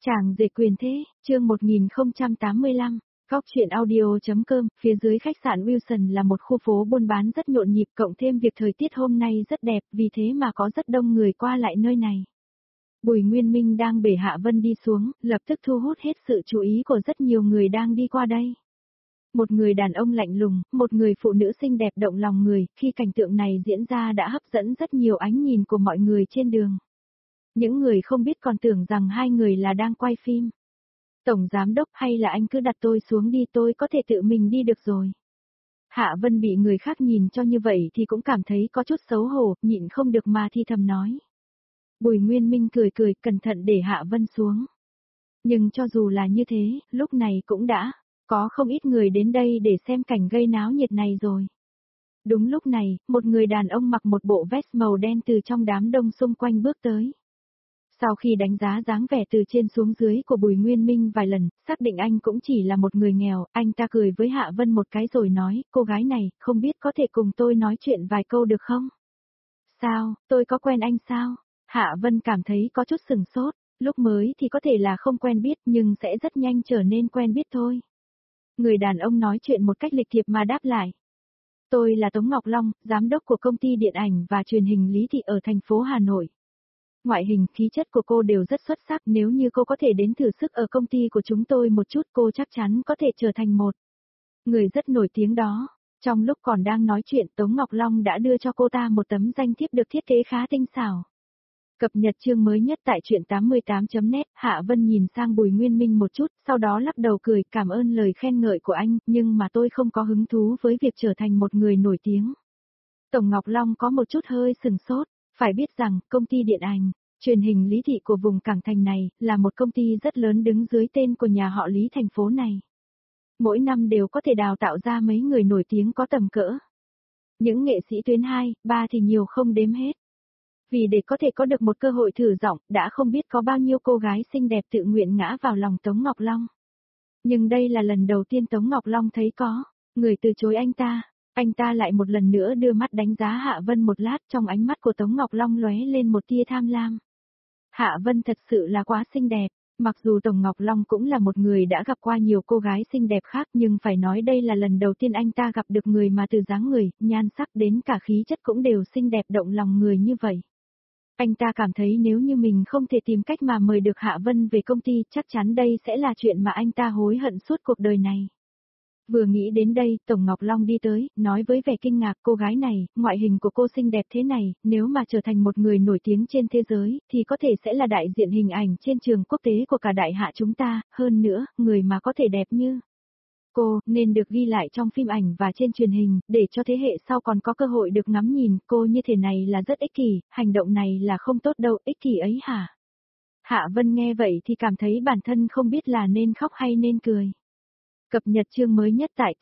Chàng rể quyền thế, chương 1085, Góc chuyện audio.com, phía dưới khách sạn Wilson là một khu phố buôn bán rất nhộn nhịp, cộng thêm việc thời tiết hôm nay rất đẹp, vì thế mà có rất đông người qua lại nơi này. Bùi Nguyên Minh đang bể Hạ Vân đi xuống, lập tức thu hút hết sự chú ý của rất nhiều người đang đi qua đây. Một người đàn ông lạnh lùng, một người phụ nữ xinh đẹp động lòng người, khi cảnh tượng này diễn ra đã hấp dẫn rất nhiều ánh nhìn của mọi người trên đường. Những người không biết còn tưởng rằng hai người là đang quay phim. Tổng giám đốc, hay là anh cứ đặt tôi xuống đi, tôi có thể tự mình đi được rồi. Hạ Vân bị người khác nhìn cho như vậy thì cũng cảm thấy có chút xấu hổ, nhịn không được mà thì thầm nói. Bùi Nguyên Minh cười cười, cẩn thận để Hạ Vân xuống. Nhưng cho dù là như thế, lúc này cũng đã có không ít người đến đây để xem cảnh gây náo nhiệt này rồi. Đúng lúc này, một người đàn ông mặc một bộ vest màu đen từ trong đám đông xung quanh bước tới. Sau khi đánh giá dáng vẻ từ trên xuống dưới của Bùi Nguyên Minh vài lần, xác định anh cũng chỉ là một người nghèo, anh ta cười với Hạ Vân một cái rồi nói, cô gái này, không biết có thể cùng tôi nói chuyện vài câu được không? Sao, tôi có quen anh sao? Hạ Vân cảm thấy có chút sừng sốt, lúc mới thì có thể là không quen biết nhưng sẽ rất nhanh trở nên quen biết thôi. Người đàn ông nói chuyện một cách lịch thiệp mà đáp lại. Tôi là Tống Ngọc Long, giám đốc của công ty điện ảnh và truyền hình Lý Thị ở thành phố Hà Nội. Ngoại hình, khí chất của cô đều rất xuất sắc, nếu như cô có thể đến thử sức ở công ty của chúng tôi một chút, cô chắc chắn có thể trở thành một người rất nổi tiếng đó. Trong lúc còn đang nói chuyện, Tống Ngọc Long đã đưa cho cô ta một tấm danh thiếp được thiết kế khá tinh xảo. Cập nhật chương mới nhất tại truyện 88.net, Hạ Vân nhìn sang Bùi Nguyên Minh một chút, sau đó lắc đầu cười, cảm ơn lời khen ngợi của anh, nhưng mà tôi không có hứng thú với việc trở thành một người nổi tiếng. Tổng Ngọc Long có một chút hơi sừng sốt, phải biết rằng, công ty điện ảnh, truyền hình Lý Thị của vùng Cảng Thành này, là một công ty rất lớn đứng dưới tên của nhà họ Lý thành phố này. Mỗi năm đều có thể đào tạo ra mấy người nổi tiếng có tầm cỡ. Những nghệ sĩ tuyến 2, 3 thì nhiều không đếm hết. Vì để có thể có được một cơ hội thử giọng, đã không biết có bao nhiêu cô gái xinh đẹp tự nguyện ngã vào lòng Tống Ngọc Long. Nhưng đây là lần đầu tiên Tống Ngọc Long thấy có người từ chối anh ta. Anh ta lại một lần nữa đưa mắt đánh giá Hạ Vân một lát, trong ánh mắt của Tống Ngọc Long lóe lên một tia tham lam. Hạ Vân thật sự là quá xinh đẹp, mặc dù Tống Ngọc Long cũng là một người đã gặp qua nhiều cô gái xinh đẹp khác nhưng phải nói đây là lần đầu tiên anh ta gặp được người mà từ dáng người, nhan sắc đến cả khí chất cũng đều xinh đẹp động lòng người như vậy. Anh ta cảm thấy nếu như mình không thể tìm cách mà mời được Hạ Vân về công ty, chắc chắn đây sẽ là chuyện mà anh ta hối hận suốt cuộc đời này. Vừa nghĩ đến đây, Tổng Ngọc Long đi tới, nói với vẻ kinh ngạc, cô gái này, ngoại hình của cô xinh đẹp thế này, nếu mà trở thành một người nổi tiếng trên thế giới, thì có thể sẽ là đại diện hình ảnh trên trường quốc tế của cả đại hạ chúng ta, hơn nữa, người mà có thể đẹp như cô, nên được ghi lại trong phim ảnh và trên truyền hình, để cho thế hệ sau còn có cơ hội được ngắm nhìn, cô như thế này là rất ích kỷ, hành động này là không tốt đâu, ích kỷ ấy hả? Hạ Vân nghe vậy thì cảm thấy bản thân không biết là nên khóc hay nên cười. Cập nhật chương mới nhất tại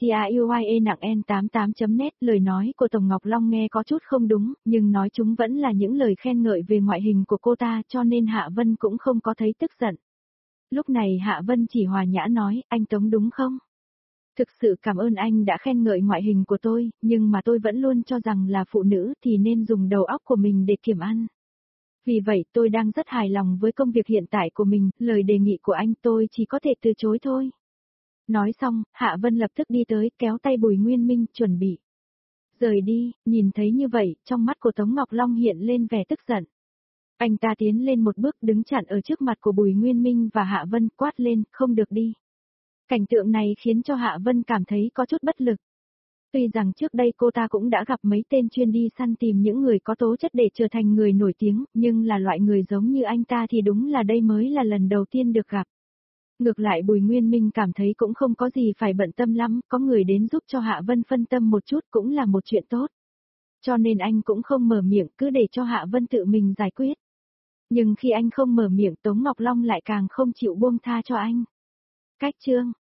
TIUYE-N88.net, lời nói của Tổng Ngọc Long nghe có chút không đúng, nhưng nói chúng vẫn là những lời khen ngợi về ngoại hình của cô ta cho nên Hạ Vân cũng không có thấy tức giận. Lúc này Hạ Vân chỉ hòa nhã nói, anh Tống đúng không? Thực sự cảm ơn anh đã khen ngợi ngoại hình của tôi, nhưng mà tôi vẫn luôn cho rằng là phụ nữ thì nên dùng đầu óc của mình để kiểm ăn. Vì vậy tôi đang rất hài lòng với công việc hiện tại của mình, lời đề nghị của anh tôi chỉ có thể từ chối thôi. Nói xong, Hạ Vân lập tức đi tới, kéo tay Bùi Nguyên Minh, chuẩn bị rời đi, nhìn thấy như vậy, trong mắt của Tống Ngọc Long hiện lên vẻ tức giận. Anh ta tiến lên một bước đứng chặn ở trước mặt của Bùi Nguyên Minh và Hạ Vân, quát lên, không được đi. Cảnh tượng này khiến cho Hạ Vân cảm thấy có chút bất lực. Tuy rằng trước đây cô ta cũng đã gặp mấy tên chuyên đi săn tìm những người có tố chất để trở thành người nổi tiếng, nhưng là loại người giống như anh ta thì đúng là đây mới là lần đầu tiên được gặp. Ngược lại Bùi Nguyên Minh cảm thấy cũng không có gì phải bận tâm lắm, có người đến giúp cho Hạ Vân phân tâm một chút cũng là một chuyện tốt. Cho nên anh cũng không mở miệng, cứ để cho Hạ Vân tự mình giải quyết. Nhưng khi anh không mở miệng, Tống Ngọc Long lại càng không chịu buông tha cho anh. Cách chương